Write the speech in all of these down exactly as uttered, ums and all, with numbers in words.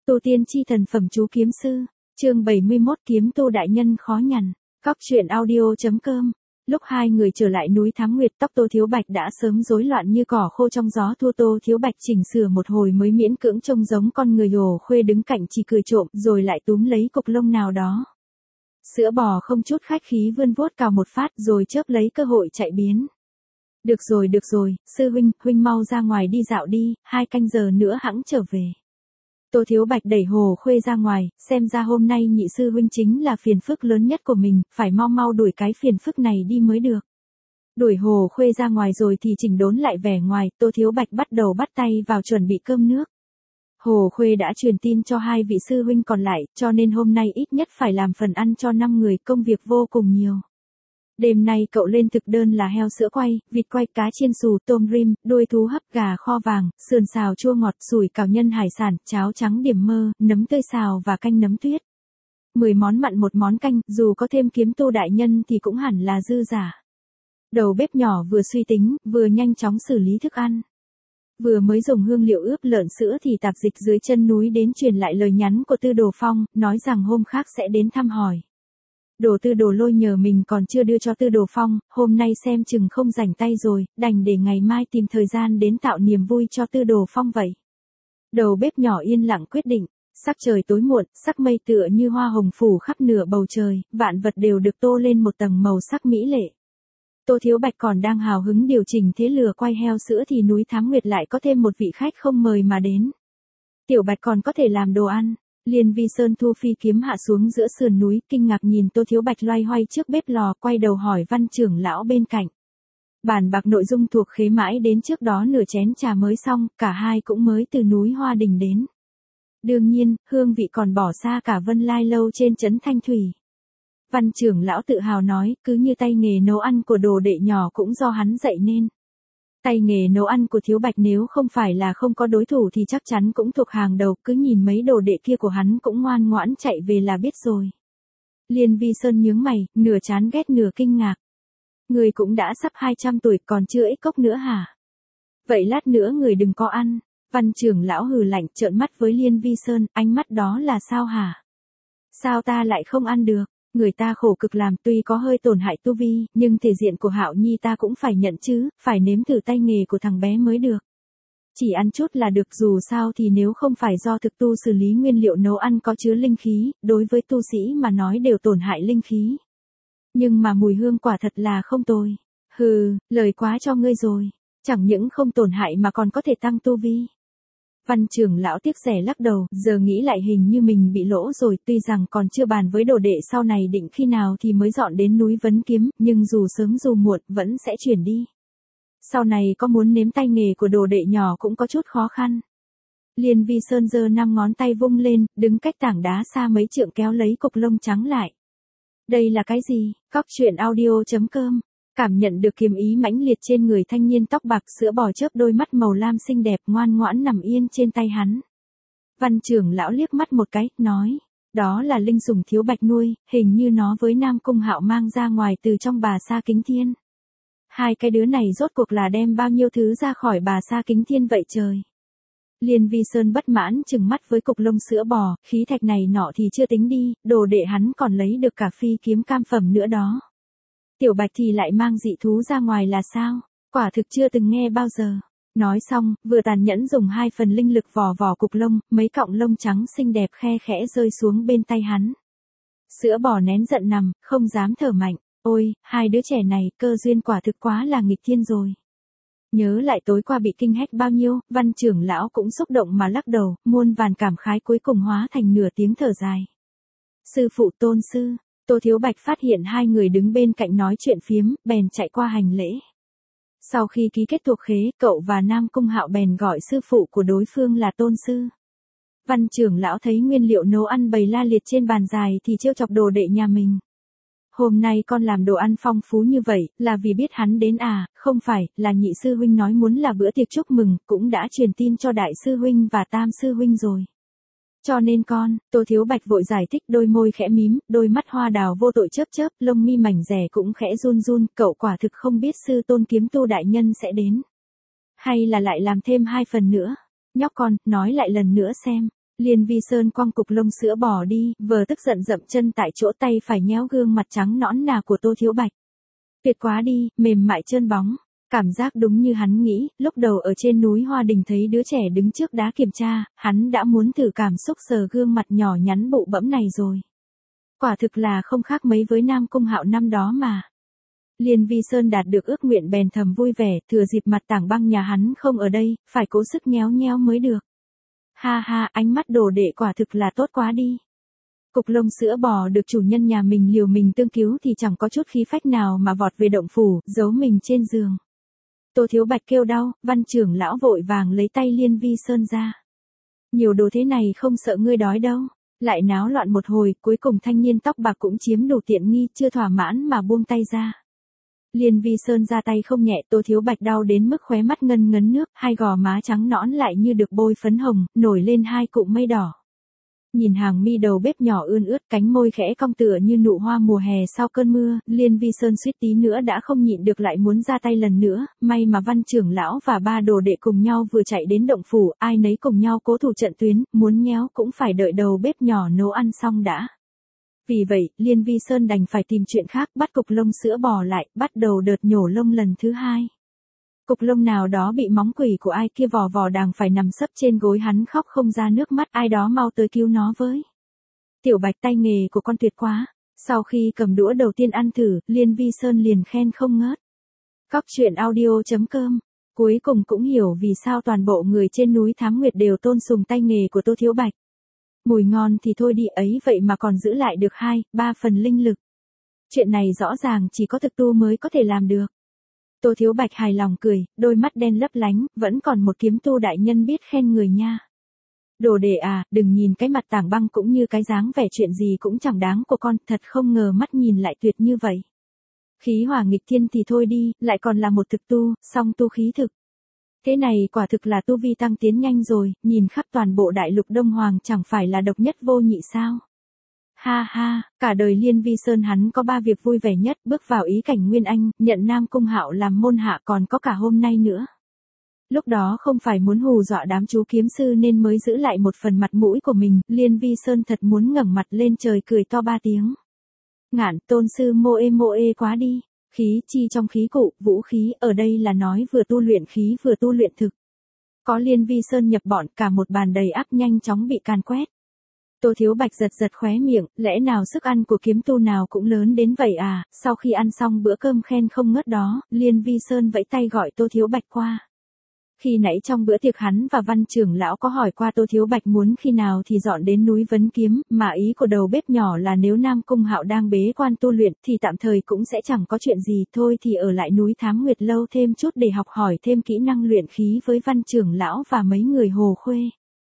Tu tiên chi thần phẩm chú kiếm sư, chương bảy mươi mốt kiếm tu đại nhân khó nhằn, Cóc truyện audio.com. Lúc hai người trở lại núi Thám Nguyệt, tóc Tô Thiếu Bạch đã sớm rối loạn như cỏ khô trong gió thua. Tô Thiếu Bạch chỉnh sửa một hồi mới miễn cưỡng trông giống con người ồ khuê đứng cạnh chỉ cười trộm rồi lại túm lấy cục lông nào đó. Sữa bò không chút khách khí vươn vuốt cào một phát rồi chớp lấy cơ hội chạy biến. Được rồi được rồi, sư huynh, huynh mau ra ngoài đi dạo đi, hai canh giờ nữa hẵng trở về. Tô Thiếu Bạch đẩy Hồ Khuê ra ngoài, xem ra hôm nay nhị sư huynh chính là phiền phức lớn nhất của mình, phải mau mau đuổi cái phiền phức này đi mới được. Đuổi Hồ Khuê ra ngoài rồi thì chỉnh đốn lại vẻ ngoài, Tô Thiếu Bạch bắt đầu bắt tay vào chuẩn bị cơm nước. Hồ Khuê đã truyền tin cho hai vị sư huynh còn lại, cho nên hôm nay ít nhất phải làm phần ăn cho năm người, công việc vô cùng nhiều. Đêm nay cậu lên thực đơn là heo sữa quay, vịt quay, cá chiên xù, tôm rim, đuôi thú hấp, gà kho vàng, sườn xào chua ngọt, sủi cảo nhân hải sản, cháo trắng điểm mơ, nấm tươi xào và canh nấm tuyết. Mười món mặn một món canh, dù có thêm kiếm tu đại nhân thì cũng hẳn là dư giả. Đầu bếp nhỏ vừa suy tính, vừa nhanh chóng xử lý thức ăn. Vừa mới dùng hương liệu ướp lợn sữa thì tạp dịch dưới chân núi đến truyền lại lời nhắn của Tư Đồ Phong, nói rằng hôm khác sẽ đến thăm hỏi. Đồ Tư Đồ Lôi nhờ mình còn chưa đưa cho Tư Đồ Phong, hôm nay xem chừng không rảnh tay rồi, đành để ngày mai tìm thời gian đến tạo niềm vui cho Tư Đồ Phong vậy. Đầu bếp nhỏ yên lặng quyết định, sắc trời tối muộn, sắc mây tựa như hoa hồng phủ khắp nửa bầu trời, vạn vật đều được tô lên một tầng màu sắc mỹ lệ. Tô Thiếu Bạch còn đang hào hứng điều chỉnh thế lửa quay heo sữa thì núi Thám Nguyệt lại có thêm một vị khách không mời mà đến. Tiểu Bạch còn có thể làm đồ ăn. Liên Vi Sơn thu phi kiếm hạ xuống giữa sườn núi, kinh ngạc nhìn Tô Thiếu Bạch loay hoay trước bếp lò, quay đầu hỏi Văn trưởng lão bên cạnh. Bàn bạc nội dung thuộc khế mãi đến trước đó nửa chén trà mới xong, cả hai cũng mới từ núi Hoa Đình đến. Đương nhiên, hương vị còn bỏ xa cả Vân Lai lâu trên trấn Thanh Thủy. Văn trưởng lão tự hào nói, cứ như tay nghề nấu ăn của đồ đệ nhỏ cũng do hắn dạy nên. Tay nghề nấu ăn của Thiếu Bạch nếu không phải là không có đối thủ thì chắc chắn cũng thuộc hàng đầu, cứ nhìn mấy đồ đệ kia của hắn cũng ngoan ngoãn chạy về là biết rồi. Liên Vi Sơn nhướng mày, nửa chán ghét nửa kinh ngạc. Người cũng đã sắp hai trăm tuổi còn chưa ít cốc nữa hả? Vậy lát nữa người đừng có ăn. Văn trưởng lão hừ lạnh trợn mắt với Liên Vi Sơn, ánh mắt đó là sao hả? Sao ta lại không ăn được? Người ta khổ cực làm tuy có hơi tổn hại tu vi, nhưng thể diện của Hạo Nhi ta cũng phải nhận chứ, phải nếm thử tay nghề của thằng bé mới được. Chỉ ăn chút là được, dù sao thì nếu không phải do thực tu xử lý nguyên liệu nấu ăn có chứa linh khí, đối với tu sĩ mà nói đều tổn hại linh khí. Nhưng mà mùi hương quả thật là không tồi. Hừ, lời quá cho ngươi rồi. Chẳng những không tổn hại mà còn có thể tăng tu vi. Văn trưởng lão tiếc rẻ lắc đầu, giờ nghĩ lại hình như mình bị lỗ rồi, tuy rằng còn chưa bàn với đồ đệ sau này định khi nào thì mới dọn đến núi Vấn Kiếm, nhưng dù sớm dù muộn vẫn sẽ chuyển đi. Sau này có muốn nếm tay nghề của đồ đệ nhỏ cũng có chút khó khăn. Liên Vi Sơn giơ năm ngón tay vung lên, đứng cách tảng đá xa mấy trượng kéo lấy cục lông trắng lại. Đây là cái gì? Cóc truyện audio.com. Cảm nhận được kiếm ý mãnh liệt trên người thanh niên tóc bạc, sữa bò chớp đôi mắt màu lam xinh đẹp ngoan ngoãn nằm yên trên tay hắn. Văn trưởng lão liếc mắt một cái, nói, đó là linh sủng Thiếu Bạch nuôi, hình như nó với Nam Cung Hạo mang ra ngoài từ trong Bà Sa Kính Thiên. Hai cái đứa này rốt cuộc là đem bao nhiêu thứ ra khỏi Bà Sa Kính Thiên vậy trời. Liên Vi Sơn bất mãn trừng mắt với cục lông sữa bò, khí thạch này nọ thì chưa tính đi, đồ đệ hắn còn lấy được cả phi kiếm cam phẩm nữa đó. Tiểu Bạch thì lại mang dị thú ra ngoài là sao? Quả thực chưa từng nghe bao giờ. Nói xong, vừa tàn nhẫn dùng hai phần linh lực vò vò cục lông, mấy cọng lông trắng xinh đẹp khe khẽ rơi xuống bên tay hắn. Sữa bò nén giận nằm, không dám thở mạnh. Ôi, hai đứa trẻ này, cơ duyên quả thực quá là nghịch thiên rồi. Nhớ lại tối qua bị kinh hách bao nhiêu, Văn trưởng lão cũng xúc động mà lắc đầu, muôn vàn cảm khái cuối cùng hóa thành nửa tiếng thở dài. Sư phụ Tôn sư. Tô Thiếu Bạch phát hiện hai người đứng bên cạnh nói chuyện phiếm, bèn chạy qua hành lễ. Sau khi ký kết thuộc khế, cậu và Nam Cung Hạo bèn gọi sư phụ của đối phương là Tôn sư. Văn trưởng lão thấy nguyên liệu nấu ăn bày la liệt trên bàn dài thì trêu chọc đồ đệ nhà mình. Hôm nay con làm đồ ăn phong phú như vậy, là vì biết hắn đến à, không phải, là nhị sư huynh nói muốn là bữa tiệc chúc mừng, cũng đã truyền tin cho đại sư huynh và tam sư huynh rồi. Cho nên con, Tô Thiếu Bạch vội giải thích, đôi môi khẽ mím, đôi mắt hoa đào vô tội chớp chớp, lông mi mảnh rẻ cũng khẽ run run, cậu quả thực không biết sư tôn kiếm tu đại nhân sẽ đến. Hay là lại làm thêm hai phần nữa. Nhóc con, nói lại lần nữa xem. Liên Vi Sơn quăng cục lông sữa bỏ đi, vờ tức giận dậm chân tại chỗ, tay phải nhéo gương mặt trắng nõn nà của Tô Thiếu Bạch. Tuyệt quá đi, mềm mại trơn bóng. Cảm giác đúng như hắn nghĩ, lúc đầu ở trên núi Hoa Đình thấy đứa trẻ đứng trước đá kiểm tra, hắn đã muốn thử cảm xúc sờ gương mặt nhỏ nhắn bụ bẫm này rồi. Quả thực là không khác mấy với Nam Cung Hạo năm đó mà. Liên Vi Sơn đạt được ước nguyện bèn thầm vui vẻ, thừa dịp mặt Tảng Băng nhà hắn không ở đây, phải cố sức nhéo nhéo mới được. Ha ha, ánh mắt đồ đệ quả thực là tốt quá đi. Cục lông sữa bò được chủ nhân nhà mình liều mình tương cứu thì chẳng có chút khí phách nào mà vọt về động phủ, giấu mình trên giường. Tô Thiếu Bạch kêu đau, Văn trưởng lão vội vàng lấy tay Liên Vi Sơn ra. Nhiều đồ thế này không sợ ngươi đói đâu. Lại náo loạn một hồi, cuối cùng thanh niên tóc bạc cũng chiếm đủ tiện nghi, chưa thỏa mãn mà buông tay ra. Liên Vi Sơn ra tay không nhẹ, Tô Thiếu Bạch đau đến mức khóe mắt ngân ngấn nước, hai gò má trắng nõn lại như được bôi phấn hồng, nổi lên hai cụm mây đỏ. Nhìn hàng mi đầu bếp nhỏ ươn ướt, cánh môi khẽ cong tựa như nụ hoa mùa hè sau cơn mưa, Liên Vi Sơn suýt tí nữa đã không nhịn được lại muốn ra tay lần nữa, may mà Văn trưởng lão và ba đồ đệ cùng nhau vừa chạy đến động phủ, ai nấy cùng nhau cố thủ trận tuyến, muốn nhéo cũng phải đợi đầu bếp nhỏ nấu ăn xong đã. Vì vậy, Liên Vi Sơn đành phải tìm chuyện khác, bắt cục lông sữa bò lại, bắt đầu đợt nhổ lông lần thứ hai. Cục lông nào đó bị móng quỷ của ai kia vò vò đàng phải nằm sấp trên gối hắn khóc không ra nước mắt, ai đó mau tới cứu nó với. Tiểu Bạch tay nghề của con tuyệt quá. Sau khi cầm đũa đầu tiên ăn thử, Liên Vi Sơn liền khen không ngớt. Cóc truyện audio chấm com. Cuối cùng cũng hiểu vì sao toàn bộ người trên núi Thám Nguyệt đều tôn sùng tay nghề của Tô Thiếu Bạch. Mùi ngon thì thôi đi ấy vậy mà còn giữ lại được hai, ba phần linh lực. Chuyện này rõ ràng chỉ có thực tu mới có thể làm được. Tô Thiếu Bạch hài lòng cười, đôi mắt đen lấp lánh, vẫn còn một kiếm tu đại nhân biết khen người nha. Đồ đệ à, đừng nhìn cái mặt Tảng Băng cũng như cái dáng vẻ chuyện gì cũng chẳng đáng của con, thật không ngờ mắt nhìn lại tuyệt như vậy. Khí hỏa nghịch thiên thì thôi đi, lại còn là một thực tu, song tu khí thực. Thế này quả thực là tu vi tăng tiến nhanh rồi, nhìn khắp toàn bộ đại lục Đông Hoàng chẳng phải là độc nhất vô nhị sao. Ha ha, cả đời Liên Vi Sơn hắn có ba việc vui vẻ nhất, bước vào ý cảnh Nguyên Anh, nhận Nam Cung Hạo làm môn hạ, còn có cả hôm nay nữa. Lúc đó không phải muốn hù dọa đám chú kiếm sư nên mới giữ lại một phần mặt mũi của mình, Liên Vi Sơn thật muốn ngẩng mặt lên trời cười to ba tiếng. Ngạn tôn sư mô ê mô ê quá đi, khí chi trong khí cụ, vũ khí, ở đây là nói vừa tu luyện khí vừa tu luyện thực. Có Liên Vi Sơn nhập bọn, cả một bàn đầy ắp nhanh chóng bị càn quét. Tô Thiếu Bạch giật giật khóe miệng, lẽ nào sức ăn của kiếm tu nào cũng lớn đến vậy à, sau khi ăn xong bữa cơm khen không ngớt đó, Liên Vi Sơn vẫy tay gọi Tô Thiếu Bạch qua. Khi nãy trong bữa tiệc hắn và Văn trưởng lão có hỏi qua Tô Thiếu Bạch muốn khi nào thì dọn đến núi Vấn Kiếm, mà ý của đầu bếp nhỏ là nếu Nam Cung Hạo đang bế quan tu luyện thì tạm thời cũng sẽ chẳng có chuyện gì, thôi thì ở lại núi Thám Nguyệt lâu thêm chút để học hỏi thêm kỹ năng luyện khí với Văn trưởng lão và mấy người Hồ Khuê.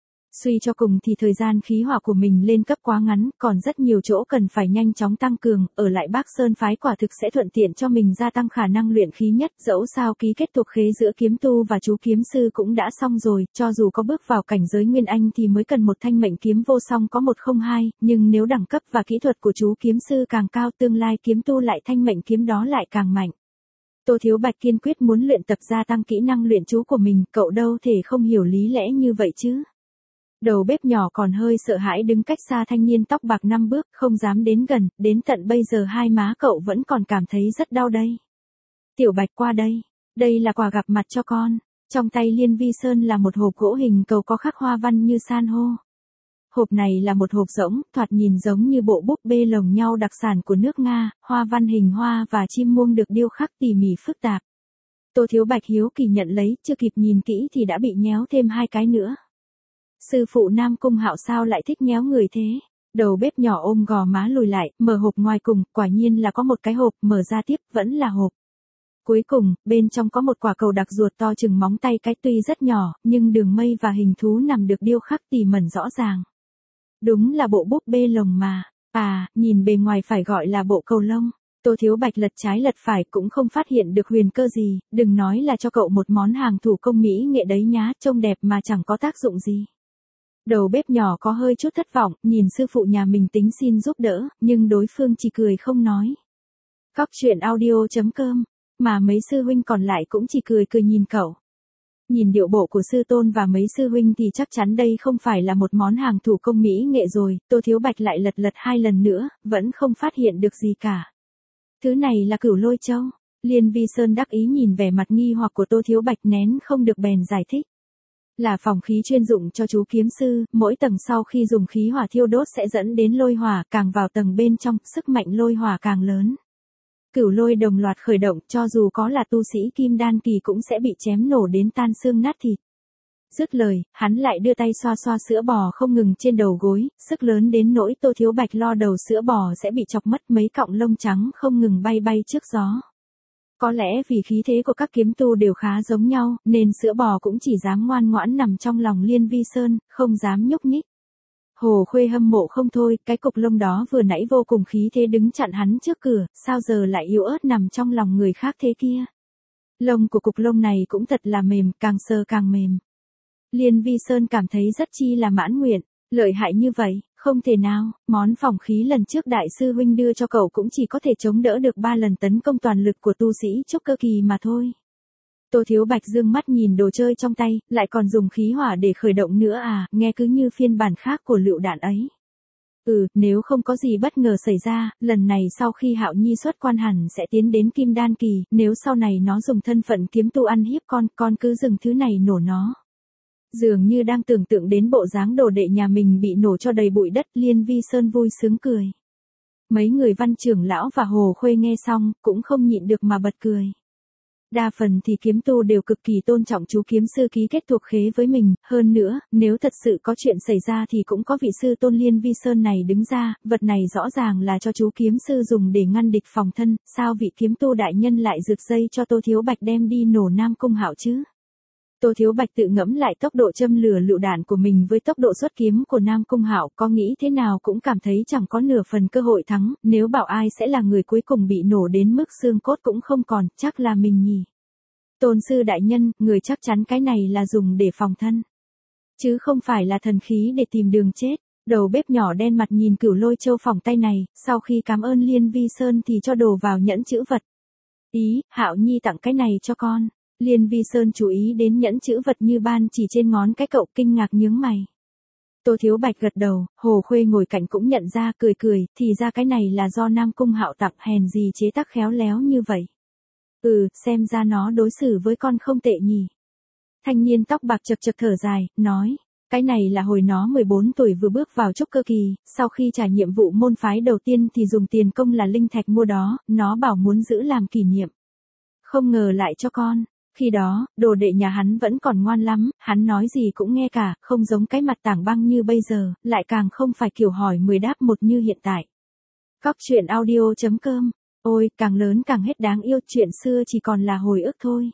Suy cho cùng thì thời gian khí hỏa của mình lên cấp quá ngắn, còn rất nhiều chỗ cần phải nhanh chóng tăng cường, ở lại Bắc Sơn phái quả thực sẽ thuận tiện cho mình gia tăng khả năng luyện khí nhất, dẫu sao ký kết thuộc khế giữa kiếm tu và chú kiếm sư cũng đã xong rồi, cho dù có bước vào cảnh giới Nguyên Anh thì mới cần một thanh mệnh kiếm vô song có một không hai, nhưng nếu đẳng cấp và kỹ thuật của chú kiếm sư càng cao tương lai kiếm tu lại thanh mệnh kiếm đó lại càng mạnh. Tô Thiếu Bạch kiên quyết muốn luyện tập gia tăng kỹ năng luyện chú của mình, cậu đâu thể không hiểu lý lẽ như vậy chứ. Đầu bếp nhỏ còn hơi sợ hãi đứng cách xa thanh niên tóc bạc năm bước, không dám đến gần, đến tận bây giờ hai má cậu vẫn còn cảm thấy rất đau đây. Tiểu Bạch qua đây, đây là quà gặp mặt cho con. Trong tay Liên Vi Sơn là một hộp gỗ hình cầu có khắc hoa văn như san hô. Hộp này là một hộp rỗng, thoạt nhìn giống như bộ búp bê lồng nhau đặc sản của nước Nga, hoa văn hình hoa và chim muông được điêu khắc tỉ mỉ phức tạp. Tô Thiếu Bạch hiếu kỳ nhận lấy, chưa kịp nhìn kỹ thì đã bị nhéo thêm hai cái nữa. Sư phụ Nam Cung Hạo sao lại thích nhéo người thế? Đầu bếp nhỏ ôm gò má lùi lại, mở hộp ngoài cùng, quả nhiên là có một cái hộp, mở ra tiếp, vẫn là hộp. Cuối cùng, bên trong có một quả cầu đặc ruột to chừng móng tay cái, tuy rất nhỏ, nhưng đường mây và hình thú nằm được điêu khắc tỉ mẩn rõ ràng. Đúng là bộ búp bê lồng mà. À, nhìn bề ngoài phải gọi là bộ cầu lông. Tô Thiếu Bạch lật trái lật phải cũng không phát hiện được huyền cơ gì, đừng nói là cho cậu một món hàng thủ công mỹ nghệ đấy nhá, trông đẹp mà chẳng có tác dụng gì. Đầu bếp nhỏ có hơi chút thất vọng, nhìn sư phụ nhà mình tính xin giúp đỡ, nhưng đối phương chỉ cười không nói. Cóc truyện audio chấm com, mà mấy sư huynh còn lại cũng chỉ cười cười nhìn cậu. Nhìn điệu bộ của sư tôn và mấy sư huynh thì chắc chắn đây không phải là một món hàng thủ công mỹ nghệ rồi, Tô Thiếu Bạch lại lật lật hai lần nữa, vẫn không phát hiện được gì cả. Thứ này là Cửu Lôi Châu. Liên Vi Sơn đắc ý nhìn vẻ mặt nghi hoặc của Tô Thiếu Bạch nén không được bèn giải thích. Là phòng khí chuyên dụng cho chú kiếm sư, mỗi tầng sau khi dùng khí hỏa thiêu đốt sẽ dẫn đến lôi hỏa, càng vào tầng bên trong, sức mạnh lôi hỏa càng lớn. Cửu lôi đồng loạt khởi động, cho dù có là tu sĩ kim đan kỳ cũng sẽ bị chém nổ đến tan xương nát thịt. Dứt lời, hắn lại đưa tay xoa xoa sữa bò không ngừng trên đầu gối, sức lớn đến nỗi Tô Thiếu Bạch lo đầu sữa bò sẽ bị chọc mất, mấy cọng lông trắng không ngừng bay bay trước gió. Có lẽ vì khí thế của các kiếm tu đều khá giống nhau, nên sữa bò cũng chỉ dám ngoan ngoãn nằm trong lòng Liên Vi Sơn, không dám nhúc nhích. Hồ Khuê hâm mộ không thôi, cái cục lông đó vừa nãy vô cùng khí thế đứng chặn hắn trước cửa, sao giờ lại yếu ớt nằm trong lòng người khác thế kia. Lông của cục lông này cũng thật là mềm, càng sờ càng mềm. Liên Vi Sơn cảm thấy rất chi là mãn nguyện, lợi hại như vậy, không thể nào, món phòng khí lần trước đại sư huynh đưa cho cậu cũng chỉ có thể chống đỡ được ba lần tấn công toàn lực của tu sĩ trúc cơ kỳ mà thôi. Tô Thiếu Bạch dương mắt nhìn đồ chơi trong tay, lại còn dùng khí hỏa để khởi động nữa à, nghe cứ như phiên bản khác của lựu đạn ấy. Ừ, nếu không có gì bất ngờ xảy ra, lần này sau khi Hạo Nhi xuất quan hẳn sẽ tiến đến kim đan kỳ, nếu sau này nó dùng thân phận kiếm tu ăn hiếp con, con cứ dừng thứ này nổ nó. Dường như đang tưởng tượng đến bộ dáng đồ đệ nhà mình bị nổ cho đầy bụi đất, Liên Vi Sơn vui sướng cười. Mấy người Văn trưởng lão và Hồ Khuê nghe xong, cũng không nhịn được mà bật cười. Đa phần thì kiếm tu đều cực kỳ tôn trọng chú kiếm sư ký kết thuộc khế với mình, hơn nữa, nếu thật sự có chuyện xảy ra thì cũng có vị sư tôn Liên Vi Sơn này đứng ra, vật này rõ ràng là cho chú kiếm sư dùng để ngăn địch phòng thân, sao vị kiếm tu đại nhân lại rực dây cho Tô Thiếu Bạch đem đi nổ Nam Cung Hạo chứ? Tô Thiếu Bạch tự ngẫm lại tốc độ châm lửa lựu đạn của mình với tốc độ xuất kiếm của Nam Cung Hạo, có nghĩ thế nào cũng cảm thấy chẳng có nửa phần cơ hội thắng, nếu bảo ai sẽ là người cuối cùng bị nổ đến mức xương cốt cũng không còn, chắc là mình nhỉ. Tôn sư đại nhân, người chắc chắn cái này là dùng để phòng thân, chứ không phải là thần khí để tìm đường chết. Đầu bếp nhỏ đen mặt nhìn Cửu Lôi Châu phòng tay này, sau khi cảm ơn Liên Vi Sơn thì cho đồ vào nhẫn chữ vật. Ý, Hạo Nhi tặng cái này cho con. Liên Vi Sơn chú ý đến nhẫn chữ vật như ban chỉ trên ngón cái, cậu kinh ngạc nhướng mày. Tô Thiếu Bạch gật đầu, Hồ Khuê ngồi cạnh cũng nhận ra, cười cười, thì ra cái này là do Nam Cung Hạo tặng, hèn gì chế tác khéo léo như vậy. Ừ, xem ra nó đối xử với con không tệ nhỉ. Thanh niên tóc bạc chật chật thở dài, nói, cái này là hồi nó mười bốn tuổi vừa bước vào trúc cơ kỳ, sau khi trải nhiệm vụ môn phái đầu tiên thì dùng tiền công là linh thạch mua đó, nó bảo muốn giữ làm kỷ niệm. Không ngờ lại cho con. Khi đó, đồ đệ nhà hắn vẫn còn ngoan lắm, hắn nói gì cũng nghe cả, không giống cái mặt tảng băng như bây giờ, lại càng không phải kiểu hỏi mười đáp một như hiện tại. Cóc truyện audio chấm com. Ôi, càng lớn càng hết đáng yêu, chuyện xưa chỉ còn là hồi ức thôi.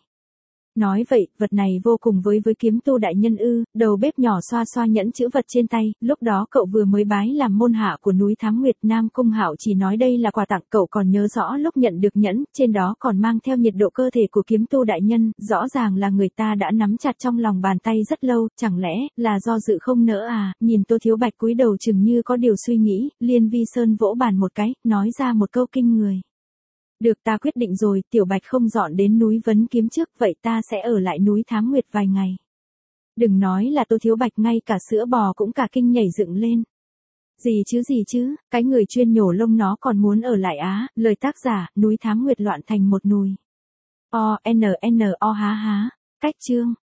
Nói vậy, vật này vô cùng với với kiếm tu đại nhân ư, đầu bếp nhỏ xoa xoa nhẫn chữ vật trên tay, lúc đó cậu vừa mới bái làm môn hạ của núi Thám Nguyệt. Nam Cung Hạo chỉ nói đây là quà tặng, cậu còn nhớ rõ lúc nhận được nhẫn, trên đó còn mang theo nhiệt độ cơ thể của kiếm tu đại nhân, rõ ràng là người ta đã nắm chặt trong lòng bàn tay rất lâu, chẳng lẽ là do dự không nỡ à? Nhìn Tô Thiếu Bạch cúi đầu chừng như có điều suy nghĩ, Liên Vi Sơn vỗ bàn một cái, nói ra một câu kinh người. Được, ta quyết định rồi, Tiểu Bạch không dọn đến núi Vấn Kiếm trước, vậy ta sẽ ở lại núi Thám Nguyệt vài ngày. Đừng nói là Tô Thiếu Bạch, ngay cả sữa bò cũng cả kinh nhảy dựng lên. Gì chứ gì chứ, cái người chuyên nhổ lông nó còn muốn ở lại á, lời tác giả, núi Thám Nguyệt loạn thành một nùi. O, N, N, O há há, cách chương.